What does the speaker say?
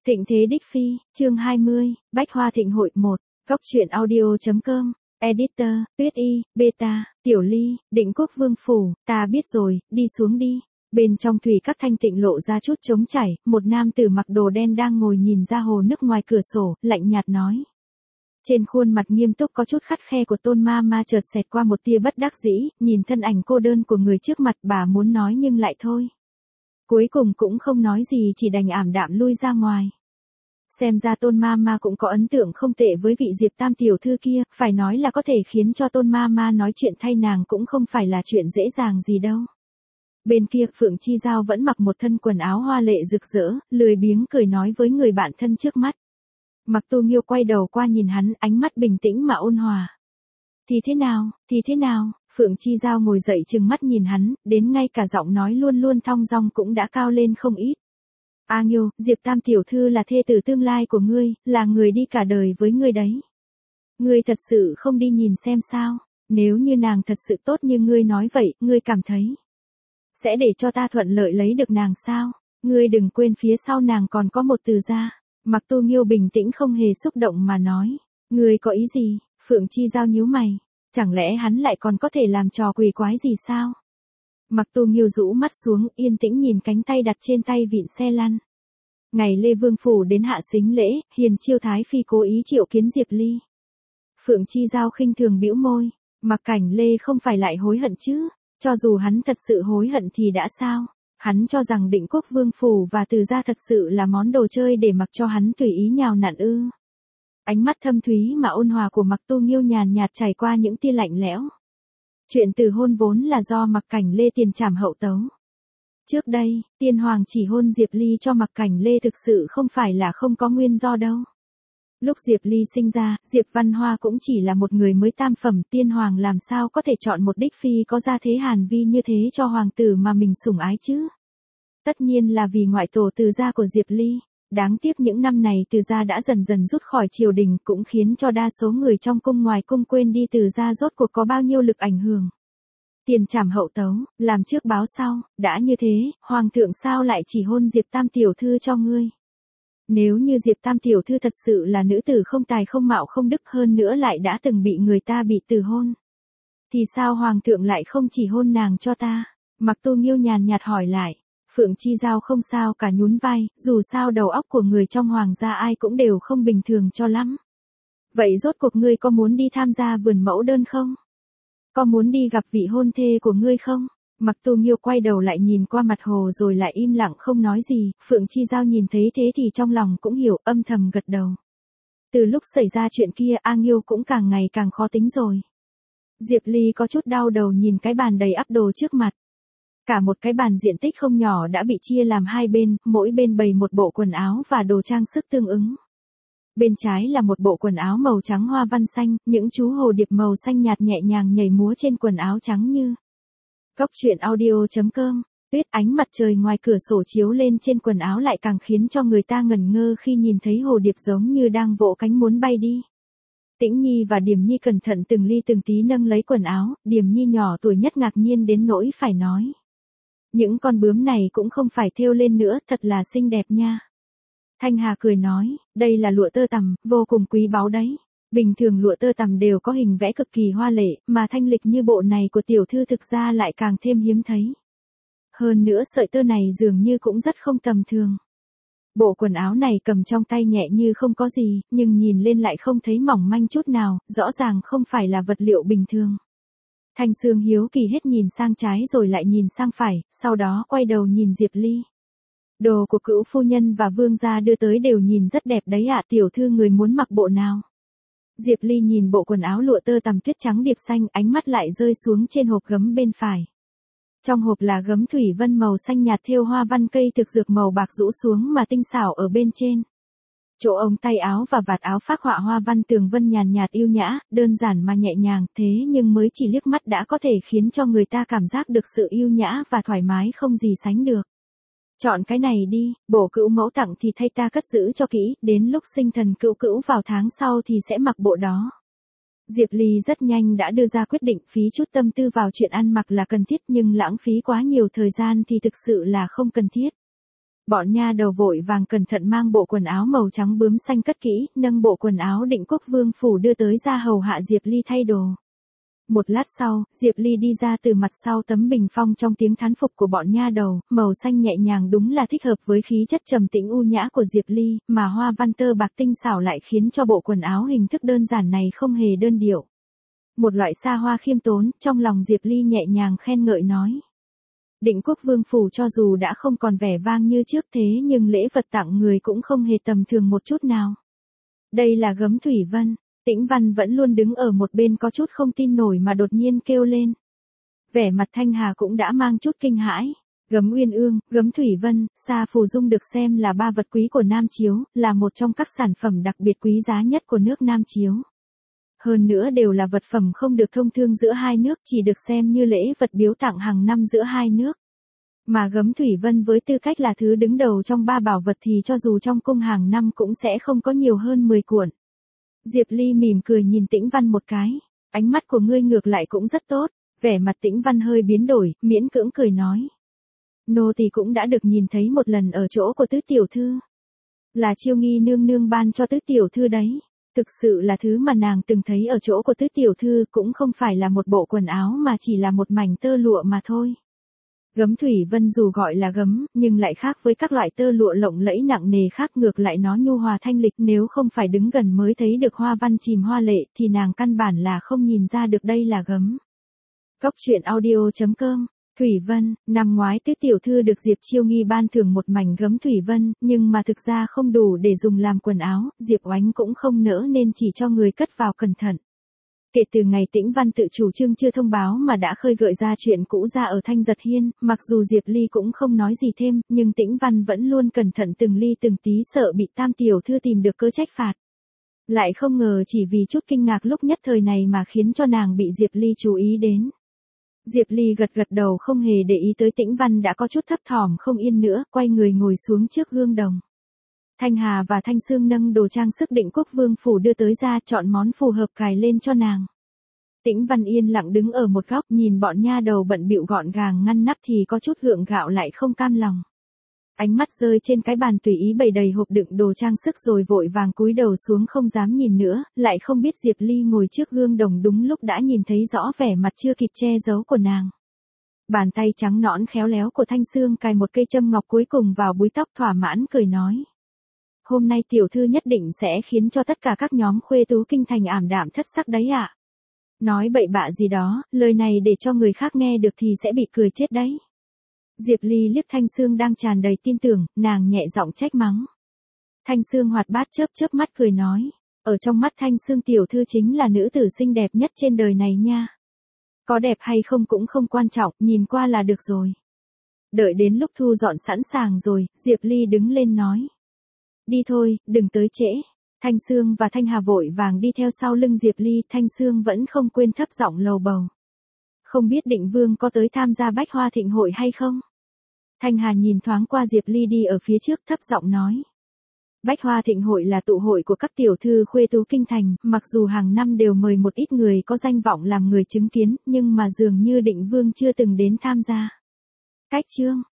Thịnh thế đích phi, chương 20, Bách Hoa Thịnh hội 1, góc truyện audio.com, editor, Tuyết Y, Beta, Tiểu Ly, Định Quốc Vương Phủ, ta biết rồi, đi xuống đi. Bên trong thủy các thanh tịnh lộ ra chút trống chảy, một nam tử mặc đồ đen đang ngồi nhìn ra hồ nước ngoài cửa sổ, lạnh nhạt nói. Trên khuôn mặt nghiêm túc có chút khắt khe của Tôn Ma Ma chợt xẹt qua một tia bất đắc dĩ, nhìn thân ảnh cô đơn của người trước mặt bà muốn nói nhưng lại thôi. Cuối cùng cũng không nói gì chỉ đành ảm đạm lui ra ngoài. Xem ra Tôn Ma Ma cũng có ấn tượng không tệ với vị Diệp Tam tiểu thư kia, phải nói là có thể khiến cho Tôn Ma Ma nói chuyện thay nàng cũng không phải là chuyện dễ dàng gì đâu. Bên kia Phượng Chi Giao vẫn mặc một thân quần áo hoa lệ rực rỡ, lười biếng cười nói với người bạn thân trước mắt. Mặc Tu Nghiêu quay đầu qua nhìn hắn, ánh mắt bình tĩnh mà ôn hòa. Thì thế nào, Phượng Chi Giao ngồi dậy trừng mắt nhìn hắn, đến ngay cả giọng nói luôn luôn thong dong cũng đã cao lên không ít. A Nghiêu, Diệp Tam tiểu thư là thê tử tương lai của ngươi, là người đi cả đời với ngươi đấy. Ngươi thật sự không đi nhìn xem sao, nếu như nàng thật sự tốt như ngươi nói vậy, ngươi cảm thấy sẽ để cho ta thuận lợi lấy được nàng sao? Ngươi đừng quên phía sau nàng còn có một Từ gia. Mặc Tu Nghiêu bình tĩnh không hề xúc động mà nói. Ngươi có ý gì? Phượng Chi Giao nhíu mày. Chẳng lẽ hắn lại còn có thể làm trò quỷ quái gì sao? Mặc Tu Nghiêu rũ mắt xuống, yên tĩnh nhìn cánh tay đặt trên tay vịn xe lăn. Ngày Lê Vương Phủ đến hạ sính lễ, Hiền Chiêu Thái Phi cố ý triệu kiến Diệp Ly. Phượng Chi Giao khinh thường bĩu môi. Mặc Cảnh Lê không phải lại hối hận chứ? Cho dù hắn thật sự hối hận thì đã sao? Hắn cho rằng Định Quốc Vương Phủ và Từ gia thật sự là món đồ chơi để mặc cho hắn tùy ý nhào nặn ư. Ánh mắt thâm thúy mà ôn hòa của Mặc Tu Nghiêu nhàn nhạt trải qua những tia lạnh lẽo. Chuyện từ hôn vốn là do Mặc Cảnh Lê tiền trảm hậu tấu. Trước đây, Tiên Hoàng chỉ hôn Diệp Ly cho Mặc Cảnh Lê thực sự không phải là không có nguyên do đâu. Lúc Diệp Ly sinh ra, Diệp Văn Hoa cũng chỉ là một người mới tam phẩm, Tiên Hoàng làm sao có thể chọn một đích phi có gia thế hàn vi như thế cho hoàng tử mà mình sủng ái chứ? Tất nhiên là vì ngoại tổ Từ gia của Diệp Ly. Đáng tiếc những năm này Từ gia đã dần dần rút khỏi triều đình, cũng khiến cho đa số người trong cung ngoài cung quên đi Từ gia rốt cuộc có bao nhiêu lực ảnh hưởng. Tiền trảm hậu tấu, làm trước báo sau, đã như thế, hoàng thượng sao lại chỉ hôn Diệp Tam tiểu thư cho ngươi? Nếu như Diệp Tam tiểu thư thật sự là nữ tử không tài không mạo không đức, hơn nữa lại đã từng bị người ta bị từ hôn, thì sao hoàng thượng lại không chỉ hôn nàng cho ta? Mặc Tu Nghiêu nhàn nhạt hỏi lại. Phượng Chi Giao không sao cả nhún vai, dù sao đầu óc của người trong hoàng gia ai cũng đều không bình thường cho lắm. Vậy rốt cuộc ngươi có muốn đi tham gia vườn mẫu đơn không? Có muốn đi gặp vị hôn thê của ngươi không? Mặc Tu Nghiêu quay đầu lại nhìn qua mặt hồ rồi lại im lặng không nói gì, Phượng Chi Giao nhìn thấy thế thì trong lòng cũng hiểu, âm thầm gật đầu. Từ lúc xảy ra chuyện kia A Nghiêu cũng càng ngày càng khó tính rồi. Diệp Ly có chút đau đầu nhìn cái bàn đầy ắp đồ trước mặt. Cả một cái bàn diện tích không nhỏ đã bị chia làm hai bên, mỗi bên bày một bộ quần áo và đồ trang sức tương ứng. Bên trái là một bộ quần áo màu trắng hoa văn xanh, những chú hồ điệp màu xanh nhạt nhẹ nhàng nhảy múa trên quần áo trắng như. Góc truyện audio.com, Tuyết, ánh mặt trời ngoài cửa sổ chiếu lên trên quần áo lại càng khiến cho người ta ngẩn ngơ khi nhìn thấy hồ điệp giống như đang vỗ cánh muốn bay đi. Tĩnh Nhi và Điềm Nhi cẩn thận từng ly từng tí nâng lấy quần áo, Điềm Nhi nhỏ tuổi nhất ngạc nhiên đến nỗi phải nói. Những con bướm này cũng không phải thêu lên nữa, thật là xinh đẹp nha. Thanh Hà cười nói, đây là lụa tơ tằm, vô cùng quý báu đấy. Bình thường lụa tơ tằm đều có hình vẽ cực kỳ hoa lệ, mà thanh lịch như bộ này của tiểu thư thực ra lại càng thêm hiếm thấy. Hơn nữa sợi tơ này dường như cũng rất không tầm thường. Bộ quần áo này cầm trong tay nhẹ như không có gì, nhưng nhìn lên lại không thấy mỏng manh chút nào, rõ ràng không phải là vật liệu bình thường. Thanh Sương hiếu kỳ hết nhìn sang trái rồi lại nhìn sang phải, sau đó quay đầu nhìn Diệp Ly. Đồ của Cữu phu nhân và vương gia đưa tới đều nhìn rất đẹp đấy ạ, tiểu thư người muốn mặc bộ nào? Diệp Ly nhìn bộ quần áo lụa tơ tằm tuyết trắng điệp xanh, ánh mắt lại rơi xuống trên hộp gấm bên phải. Trong hộp là gấm thủy vân màu xanh nhạt thêu hoa văn cây thực dược màu bạc rũ xuống mà tinh xảo ở bên trên. Chỗ ống tay áo và vạt áo phác họa hoa văn tường vân nhàn nhạt yêu nhã, đơn giản mà nhẹ nhàng, thế nhưng mới chỉ liếc mắt đã có thể khiến cho người ta cảm giác được sự yêu nhã và thoải mái không gì sánh được. Chọn cái này đi, bổ Cữu mẫu tặng thì thay ta cất giữ cho kỹ, đến lúc sinh thần Cữu Cữu vào tháng sau thì sẽ mặc bộ đó. Diệp Ly rất nhanh đã đưa ra quyết định, phí chút tâm tư vào chuyện ăn mặc là cần thiết nhưng lãng phí quá nhiều thời gian thì thực sự là không cần thiết. Bọn nha đầu vội vàng cẩn thận mang bộ quần áo màu trắng bướm xanh cất kỹ, nâng bộ quần áo Định Quốc Vương phủ đưa tới ra hầu hạ Diệp Ly thay đồ. Một lát sau, Diệp Ly đi ra từ mặt sau tấm bình phong trong tiếng thán phục của bọn nha đầu, màu xanh nhẹ nhàng đúng là thích hợp với khí chất trầm tĩnh u nhã của Diệp Ly, mà hoa văn tơ bạc tinh xảo lại khiến cho bộ quần áo hình thức đơn giản này không hề đơn điệu. Một loại xa hoa khiêm tốn, trong lòng Diệp Ly nhẹ nhàng khen ngợi nói. Định Quốc Vương phủ cho dù đã không còn vẻ vang như trước thế nhưng lễ vật tặng người cũng không hề tầm thường một chút nào. Đây là gấm thủy vân. Tĩnh Văn vẫn luôn đứng ở một bên có chút không tin nổi mà đột nhiên kêu lên. Vẻ mặt Thanh Hà cũng đã mang chút kinh hãi. Gấm uyên ương, gấm thủy vân, sa phù dung được xem là ba vật quý của Nam Chiếu, là một trong các sản phẩm đặc biệt quý giá nhất của nước Nam Chiếu. Hơn nữa đều là vật phẩm không được thông thương giữa hai nước, chỉ được xem như lễ vật biếu tặng hàng năm giữa hai nước. Mà gấm thủy vân với tư cách là thứ đứng đầu trong ba bảo vật thì cho dù trong cung hàng năm cũng sẽ không có nhiều hơn 10 cuộn. Diệp Ly mỉm cười nhìn Tĩnh Văn một cái, ánh mắt của ngươi ngược lại cũng rất tốt, vẻ mặt Tĩnh Văn hơi biến đổi, miễn cưỡng cười nói. Nô tỳ cũng đã được nhìn thấy một lần ở chỗ của tứ tiểu thư. Là Chiêu Nghi nương nương ban cho tứ tiểu thư đấy, thực sự là thứ mà nàng từng thấy ở chỗ của tứ tiểu thư cũng không phải là một bộ quần áo mà chỉ là một mảnh tơ lụa mà thôi. Gấm thủy vân dù gọi là gấm, nhưng lại khác với các loại tơ lụa lộng lẫy nặng nề khác, ngược lại nó nhu hòa thanh lịch, nếu không phải đứng gần mới thấy được hoa văn chìm hoa lệ thì nàng căn bản là không nhìn ra được đây là gấm. Cốc truyện audio.com. Thủy vân, năm ngoái tứ tiểu thư được Diệp Chiêu Nghi ban thưởng một mảnh gấm thủy vân, nhưng mà thực ra không đủ để dùng làm quần áo, Diệp Oánh cũng không nỡ nên chỉ cho người cất vào cẩn thận. Kể từ ngày Tĩnh Văn tự chủ trương chưa thông báo mà đã khơi gợi ra chuyện cũ ra ở Thanh Giật Hiên, mặc dù Diệp Ly cũng không nói gì thêm, nhưng Tĩnh Văn vẫn luôn cẩn thận từng ly từng tí sợ bị tam tiểu thư tìm được cớ trách phạt. Lại không ngờ chỉ vì chút kinh ngạc lúc nhất thời này mà khiến cho nàng bị Diệp Ly chú ý đến. Diệp Ly gật gật đầu không hề để ý tới Tĩnh Văn đã có chút thấp thỏm không yên nữa, quay người ngồi xuống trước gương đồng. Thanh Hà và Thanh Sương nâng đồ trang sức Định Quốc Vương phủ đưa tới ra, chọn món phù hợp cài lên cho nàng. Tĩnh Văn yên lặng đứng ở một góc nhìn bọn nha đầu bận bịu gọn gàng ngăn nắp thì có chút gượng gạo lại không cam lòng. Ánh mắt rơi trên cái bàn tùy ý bày đầy hộp đựng đồ trang sức rồi vội vàng cúi đầu xuống không dám nhìn nữa, lại không biết Diệp Ly ngồi trước gương đồng đúng lúc đã nhìn thấy rõ vẻ mặt chưa kịp che giấu của nàng. Bàn tay trắng nõn khéo léo của Thanh Sương cài một cây châm ngọc cuối cùng vào búi tóc thỏa mãn cười nói. Hôm nay tiểu thư nhất định sẽ khiến cho tất cả các nhóm khuê tú kinh thành ảm đạm thất sắc đấy ạ. Nói bậy bạ gì đó, lời này để cho người khác nghe được thì sẽ bị cười chết đấy. Diệp Ly liếc Thanh Sương đang tràn đầy tin tưởng, nàng nhẹ giọng trách mắng. Thanh Sương hoạt bát chớp chớp mắt cười nói, ở trong mắt Thanh Sương tiểu thư chính là nữ tử xinh đẹp nhất trên đời này nha. Có đẹp hay không cũng không quan trọng, nhìn qua là được rồi. Đợi đến lúc thu dọn sẵn sàng rồi, Diệp Ly đứng lên nói. Đi thôi, đừng tới trễ. Thanh Sương và Thanh Hà vội vàng đi theo sau lưng Diệp Ly, Thanh Sương vẫn không quên thấp giọng lầu bầu. Không biết Định Vương có tới tham gia Bách Hoa Thịnh hội hay không? Thanh Hà nhìn thoáng qua Diệp Ly đi ở phía trước thấp giọng nói. Bách Hoa Thịnh hội là tụ hội của các tiểu thư khuê tú kinh thành, mặc dù hàng năm đều mời một ít người có danh vọng làm người chứng kiến, nhưng mà dường như Định Vương chưa từng đến tham gia. Cách chương.